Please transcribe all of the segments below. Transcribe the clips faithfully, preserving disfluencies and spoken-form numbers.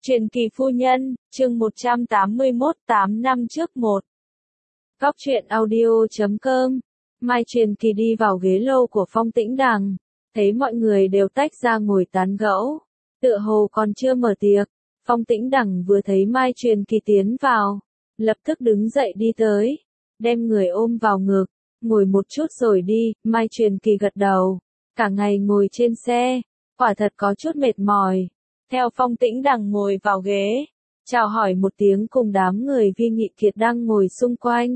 Truyền kỳ phu nhân, chương một trăm tám mươi mốt, tám năm trước một. Góc truyện audio chấm com. Mai Truyền Kỳ đi vào ghế lô của Phong Tĩnh Đằng, thấy mọi người đều tách ra ngồi tán gẫu, tựa hồ còn chưa mở tiệc. Phong Tĩnh Đằng vừa thấy Mai Truyền Kỳ tiến vào, lập tức đứng dậy đi tới, đem người ôm vào ngực, ngồi một chút rồi đi. Mai Truyền Kỳ gật đầu, cả ngày ngồi trên xe, quả thật có chút mệt mỏi. Theo Phong Tĩnh Đằng ngồi vào ghế, chào hỏi một tiếng cùng đám người Vi Nghị Kiệt đang ngồi xung quanh.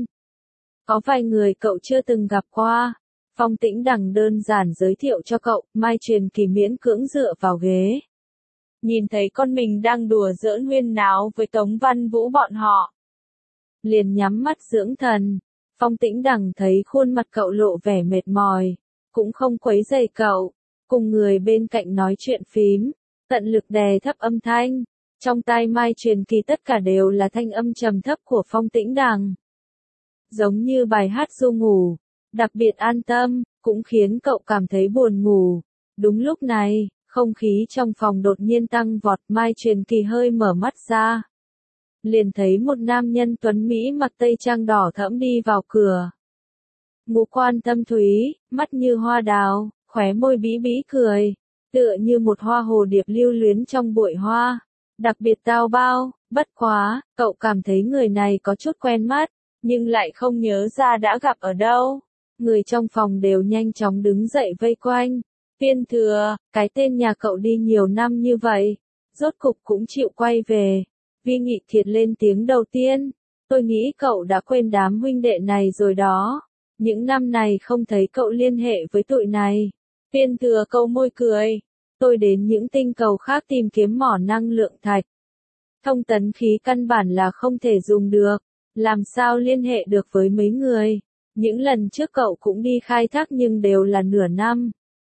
Có vài người cậu chưa từng gặp qua, Phong Tĩnh Đằng đơn giản giới thiệu cho cậu. Mai Truyền Kỳ miễn cưỡng dựa vào ghế, nhìn thấy con mình đang đùa giỡn huyên náo với Tống Văn Vũ bọn họ, liền nhắm mắt dưỡng thần. Phong Tĩnh Đằng thấy khuôn mặt cậu lộ vẻ mệt mỏi, cũng không quấy rầy cậu, cùng người bên cạnh nói chuyện phím, tận lực đè thấp âm thanh. Trong tai Mai Truyền Kỳ tất cả đều là thanh âm trầm thấp của Phong Tĩnh Đằng, giống như bài hát ru ngủ, đặc biệt an tâm, cũng khiến cậu cảm thấy buồn ngủ. Đúng lúc này, không khí trong phòng đột nhiên tăng vọt. Mai Truyền Kỳ hơi mở mắt ra, liền thấy một nam nhân tuấn Mỹ mặc tây trang đỏ thẫm đi vào cửa. Ngũ quan thâm thúy, mắt như hoa đào, khóe môi bí bí cười, tựa như một hoa hồ điệp lưu luyến trong bụi hoa, đặc biệt tao bao. Bất quá, cậu cảm thấy người này có chút quen mắt, nhưng lại không nhớ ra đã gặp ở đâu. Người trong phòng đều nhanh chóng đứng dậy vây quanh. Viên Thừa, cái tên nhà cậu đi nhiều năm như vậy, rốt cục cũng chịu quay về. Vi Nghị Kiệt lên tiếng đầu tiên, tôi nghĩ cậu đã quên đám huynh đệ này rồi đó. Những năm này không thấy cậu liên hệ với tụi này. Viên Thừa câu môi cười, tôi đến những tinh cầu khác tìm kiếm mỏ năng lượng thạch. Thông tấn khí căn bản là không thể dùng được, làm sao liên hệ được với mấy người. Những lần trước cậu cũng đi khai thác nhưng đều là nửa năm.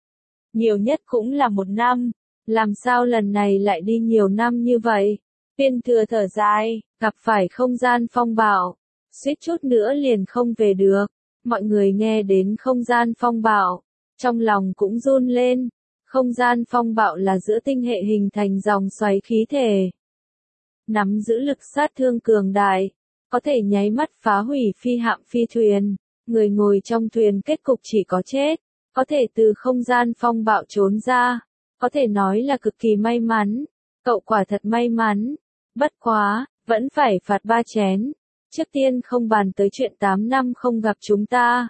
Nhiều nhất cũng là một năm, làm sao lần này lại đi nhiều năm như vậy. Viên Thừa thở dài, gặp phải không gian phong bạo, suýt chút nữa liền không về được. Mọi người nghe đến không gian phong bạo, trong lòng cũng run lên. Không gian phong bạo là giữa tinh hệ hình thành dòng xoáy khí thể, nắm giữ lực sát thương cường đại, có thể nháy mắt phá hủy phi hạm phi thuyền. Người ngồi trong thuyền kết cục chỉ có chết, có thể từ không gian phong bạo trốn ra, có thể nói là cực kỳ may mắn. Cậu quả thật may mắn. Bất quá, vẫn phải phạt ba chén. Trước tiên không bàn tới chuyện tám năm không gặp chúng ta,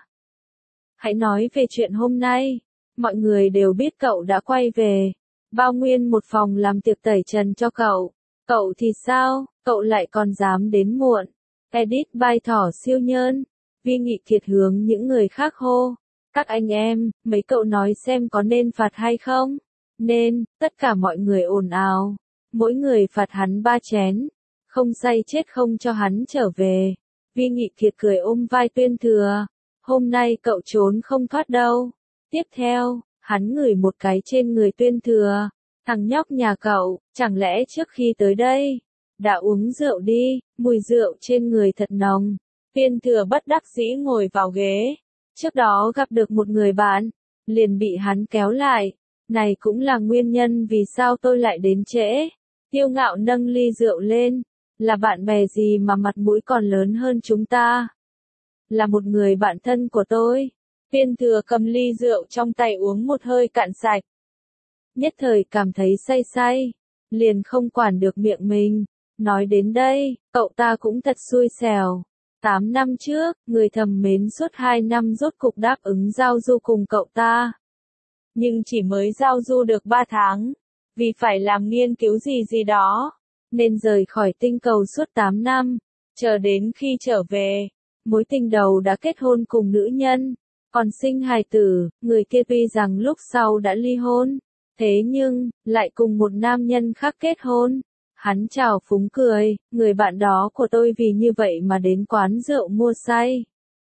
hãy nói về chuyện hôm nay. Mọi người đều biết cậu đã quay về, bao nguyên một phòng làm tiệc tẩy trần cho cậu. Cậu thì sao, cậu lại còn dám đến muộn. Edit by Thỏ Siêu Nhơn. Vi Nghị Kiệt hướng những người khác hô, các anh em, mấy cậu nói xem có nên phạt hay không? Nên. Tất cả mọi người ồn ào, mỗi người phạt hắn ba chén, không say chết không cho hắn trở về. Vi Nghị Kiệt cười ôm vai Tuyên Thừa, hôm nay cậu trốn không thoát đâu. Tiếp theo, hắn ngửi một cái trên người Tuyên Thừa, thằng nhóc nhà cậu, chẳng lẽ trước khi tới đây, đã uống rượu đi. Mùi rượu trên người thật nồng. Tuyên Thừa bất đắc dĩ ngồi vào ghế, trước đó gặp được một người bạn, liền bị hắn kéo lại. Này cũng là nguyên nhân vì sao tôi lại đến trễ. Kiêu ngạo nâng ly rượu lên, là bạn bè gì mà mặt mũi còn lớn hơn chúng ta. Là một người bạn thân của tôi. Tuyên Thừa cầm ly rượu trong tay uống một hơi cạn sạch, nhất thời cảm thấy say say, liền không quản được miệng mình. Nói đến đây, cậu ta cũng thật xui xẻo. Tám năm trước, người thầm mến suốt hai năm rốt cục đáp ứng giao du cùng cậu ta. Nhưng chỉ mới giao du được ba tháng, vì phải làm nghiên cứu gì gì đó, nên rời khỏi tinh cầu suốt tám năm. Chờ đến khi trở về, mối tình đầu đã kết hôn cùng nữ nhân, còn sinh hài tử. Người kia tuy rằng lúc sau đã ly hôn, thế nhưng, lại cùng một nam nhân khác kết hôn. Hắn chào phúng cười, người bạn đó của tôi vì như vậy mà đến quán rượu mua say,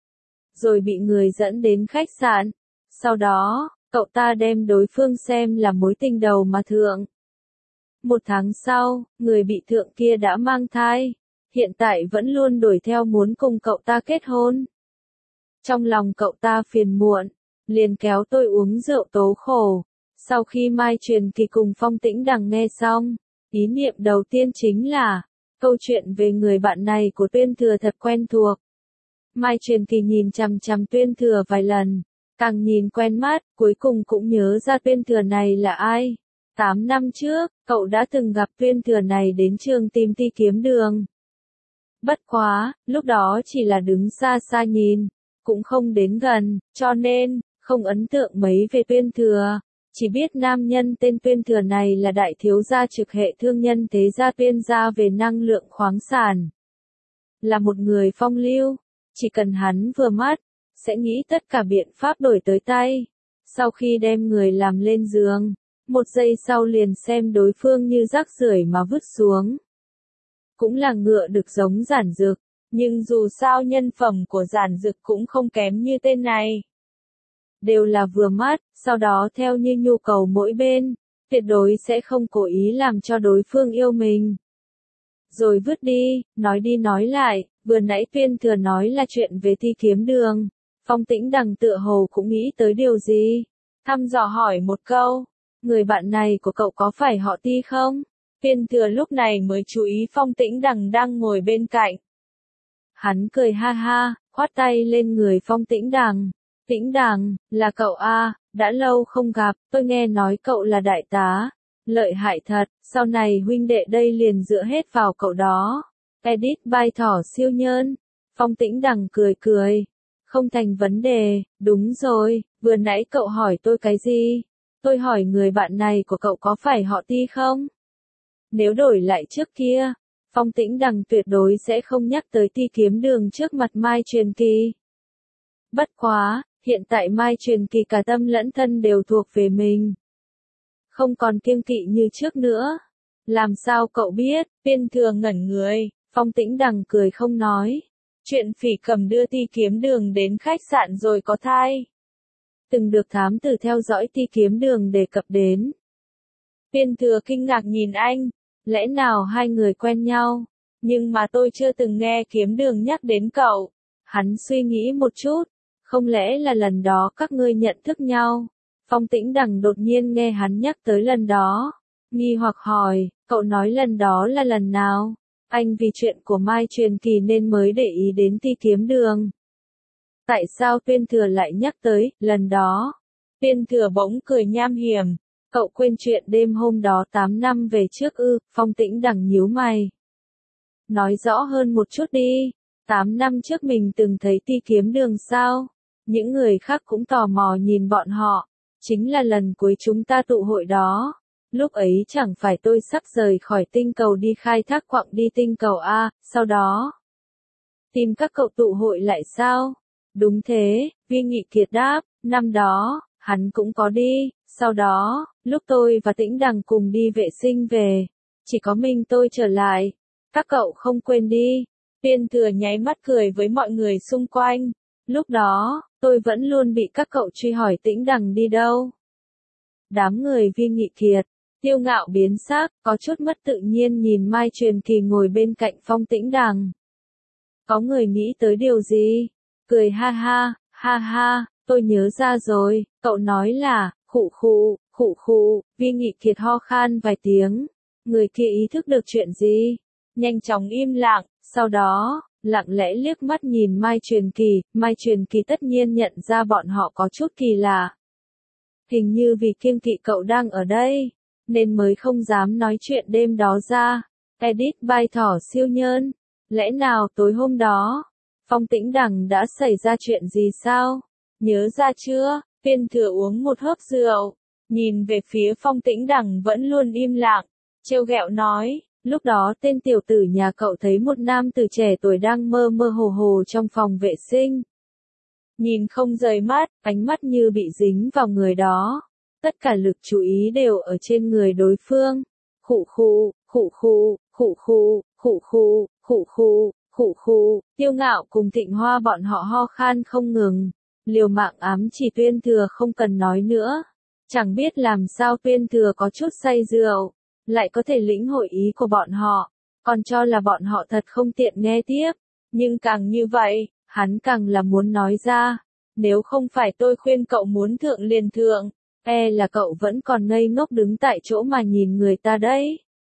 rồi bị người dẫn đến khách sạn. Sau đó, cậu ta đem đối phương xem là mối tình đầu mà thượng. Một tháng sau, người bị thượng kia đã mang thai, hiện tại vẫn luôn đuổi theo muốn cùng cậu ta kết hôn. Trong lòng cậu ta phiền muộn, liền kéo tôi uống rượu tố khổ. Sau khi Mai Truyền Kỳ cùng Phong Tĩnh Đằng nghe xong, Ý niệm đầu tiên chính là, câu chuyện về người bạn này của Tuyên Thừa thật quen thuộc. Mai Truyền Kỳ nhìn chằm chằm Tuyên Thừa vài lần, càng nhìn quen mắt, cuối cùng cũng nhớ ra Tuyên Thừa này là ai. Tám năm trước, cậu đã từng gặp Tuyên Thừa này đến trường tìm Ti Kiếm Đường. Bất quá, lúc đó chỉ là đứng xa xa nhìn, cũng không đến gần, cho nên, không ấn tượng mấy về Tuyên Thừa. Chỉ biết nam nhân tên Tuyên Thừa này là đại thiếu gia trực hệ thương nhân thế gia Tuyên gia về năng lượng khoáng sản. Là một người phong lưu, chỉ cần hắn vừa mắt, sẽ nghĩ tất cả biện pháp đổi tới tay. Sau khi đem người làm lên giường, một giây sau liền xem đối phương như rác rưởi mà vứt xuống. Cũng là ngựa được giống Giản Dực, nhưng dù sao nhân phẩm của Giản Dực cũng không kém như tên này. Đều là vừa mắt, sau đó theo như nhu cầu mỗi bên, tuyệt đối sẽ không cố ý làm cho đối phương yêu mình. Rồi vứt đi, nói đi nói lại, vừa nãy Tuyên Thừa nói là chuyện về Ti Kiếm Đường. Phong Tĩnh Đằng tựa hồ cũng nghĩ tới điều gì. Thăm dò hỏi một câu, người bạn này của cậu có phải họ Ti không? Tuyên Thừa lúc này mới chú ý Phong Tĩnh Đằng đang ngồi bên cạnh. Hắn cười ha ha, khoát tay lên người Phong Tĩnh Đằng. Tĩnh Đằng, là cậu a, đã lâu không gặp, tôi nghe nói cậu là đại tá. Lợi hại thật, sau này huynh đệ đây liền dựa hết vào cậu đó. Edit by Thỏ Siêu Nhân. Phong Tĩnh Đằng cười cười. Không thành vấn đề, đúng rồi, vừa nãy cậu hỏi tôi cái gì? Tôi hỏi người bạn này của cậu có phải họ Ti không? Nếu đổi lại trước kia, Phong Tĩnh Đằng tuyệt đối sẽ không nhắc tới Ti Kiếm Đường trước mặt Mai Truyền Kỳ. Bất quá, hiện tại Mai Truyền Kỳ cả tâm lẫn thân đều thuộc về mình. Không còn kiêng kỵ như trước nữa. Làm sao cậu biết? Tuyên Thừa ngẩn người, Phong Tĩnh Đằng cười không nói. Chuyện Phỉ Cầm đưa Ti Kiếm Đường đến khách sạn rồi có thai. Từng được thám tử theo dõi Ti Kiếm Đường đề cập đến. Tuyên Thừa kinh ngạc nhìn anh, lẽ nào hai người quen nhau, nhưng mà tôi chưa từng nghe Kiếm Đường nhắc đến cậu. Hắn suy nghĩ một chút, không lẽ là lần đó các ngươi nhận thức nhau? Phong Tĩnh Đằng đột nhiên nghe hắn nhắc tới lần đó, nghi hoặc hỏi, cậu nói lần đó là lần nào? Anh vì chuyện của Mai Truyền Kỳ nên mới để ý đến Ti Kiếm Đường. Tại sao Tuyên Thừa lại nhắc tới, lần đó? Tuyên Thừa bỗng cười nham hiểm, cậu quên chuyện đêm hôm đó tám năm về trước ư? Phong Tĩnh Đằng nhíu mày. Nói rõ hơn một chút đi, tám năm trước mình từng thấy Ti Kiếm Đường sao? Những người khác cũng tò mò nhìn bọn họ, chính là lần cuối chúng ta tụ hội đó. Lúc ấy chẳng phải tôi sắp rời khỏi tinh cầu đi khai thác quặng đi tinh cầu A, sau đó tìm các cậu tụ hội lại sao? Đúng thế, Vi Nghị Kiệt đáp, năm đó, hắn cũng có đi, sau đó, lúc tôi và Tĩnh Đằng cùng đi vệ sinh về, chỉ có mình tôi trở lại, các cậu không quên đi. Tuyên Thừa nháy mắt cười với mọi người xung quanh, lúc đó, tôi vẫn luôn bị các cậu truy hỏi Tĩnh Đằng đi đâu. Đám người Vi Nghị Kiệt, Tiêu Ngạo biến sắc, có chút mất tự nhiên nhìn Mai Truyền Kỳ ngồi bên cạnh Phong Tĩnh Đằng. Có người nghĩ tới điều gì? Cười ha ha, ha ha, tôi nhớ ra rồi, cậu nói là, khụ khụ, khụ khụ, Vi Nghị Kiệt ho khan vài tiếng. Người kia ý thức được chuyện gì? Nhanh chóng im lặng, sau đó, lặng lẽ liếc mắt nhìn Mai Truyền Kỳ, Mai Truyền Kỳ tất nhiên nhận ra bọn họ có chút kỳ lạ. Hình như vì kiêng kỵ cậu đang ở đây, nên mới không dám nói chuyện đêm đó ra. Edit by Thỏ Siêu Nhân. Lẽ nào tối hôm đó, Phong Tĩnh Đằng đã xảy ra chuyện gì sao? Nhớ ra chưa? Tuyên Thừa uống một hớp rượu, nhìn về phía Phong Tĩnh Đằng vẫn luôn im lặng, trêu ghẹo nói, lúc đó tên tiểu tử nhà cậu thấy một nam tử trẻ tuổi đang mơ mơ hồ hồ trong phòng vệ sinh. Nhìn không rời mắt, ánh mắt như bị dính vào người đó. Tất cả lực chú ý đều ở trên người đối phương. Khụ khụ, khụ khụ, khụ khụ, khụ khụ, khụ khụ, khụ khụ, Tiêu Ngạo cùng Thịnh Hoa bọn họ ho khan không ngừng. Liều mạng ám chỉ Tuyên Thừa không cần nói nữa. Chẳng biết làm sao Tuyên Thừa có chút say rượu, lại có thể lĩnh hội ý của bọn họ, còn cho là bọn họ thật không tiện nghe tiếp. Nhưng càng như vậy, hắn càng là muốn nói ra. Nếu không phải tôi khuyên cậu muốn thượng liền thượng, e là cậu vẫn còn ngây ngốc đứng tại chỗ mà nhìn người ta đấy.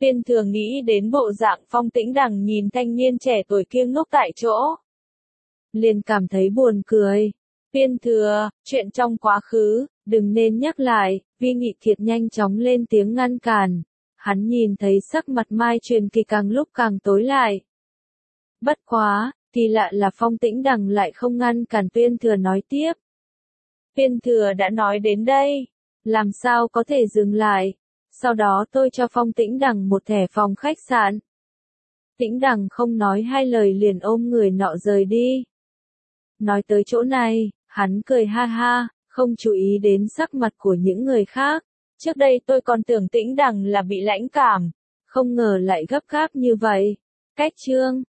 Viên Thừa nghĩ đến bộ dạng Phong Tĩnh Đằng nhìn thanh niên trẻ tuổi kia ngốc tại chỗ. Liền cảm thấy buồn cười. Viên Thừa, chuyện trong quá khứ, đừng nên nhắc lại, Vi Nghị Thiệt nhanh chóng lên tiếng ngăn cản. Hắn nhìn thấy sắc mặt Mai Truyền Kỳ càng lúc càng tối lại. Bất quá, kỳ lạ là Phong Tĩnh Đằng lại không ngăn cản Viên Thừa nói tiếp. Viên Thừa đã nói đến đây, làm sao có thể dừng lại. Sau đó tôi cho Phong Tĩnh Đằng một thẻ phòng khách sạn. Tĩnh Đằng không nói hai lời liền ôm người nọ rời đi. Nói tới chỗ này, hắn cười ha ha, không chú ý đến sắc mặt của những người khác. Trước đây tôi còn tưởng Tĩnh Đằng là bị lãnh cảm, không ngờ lại gấp gáp như vậy. Cách chương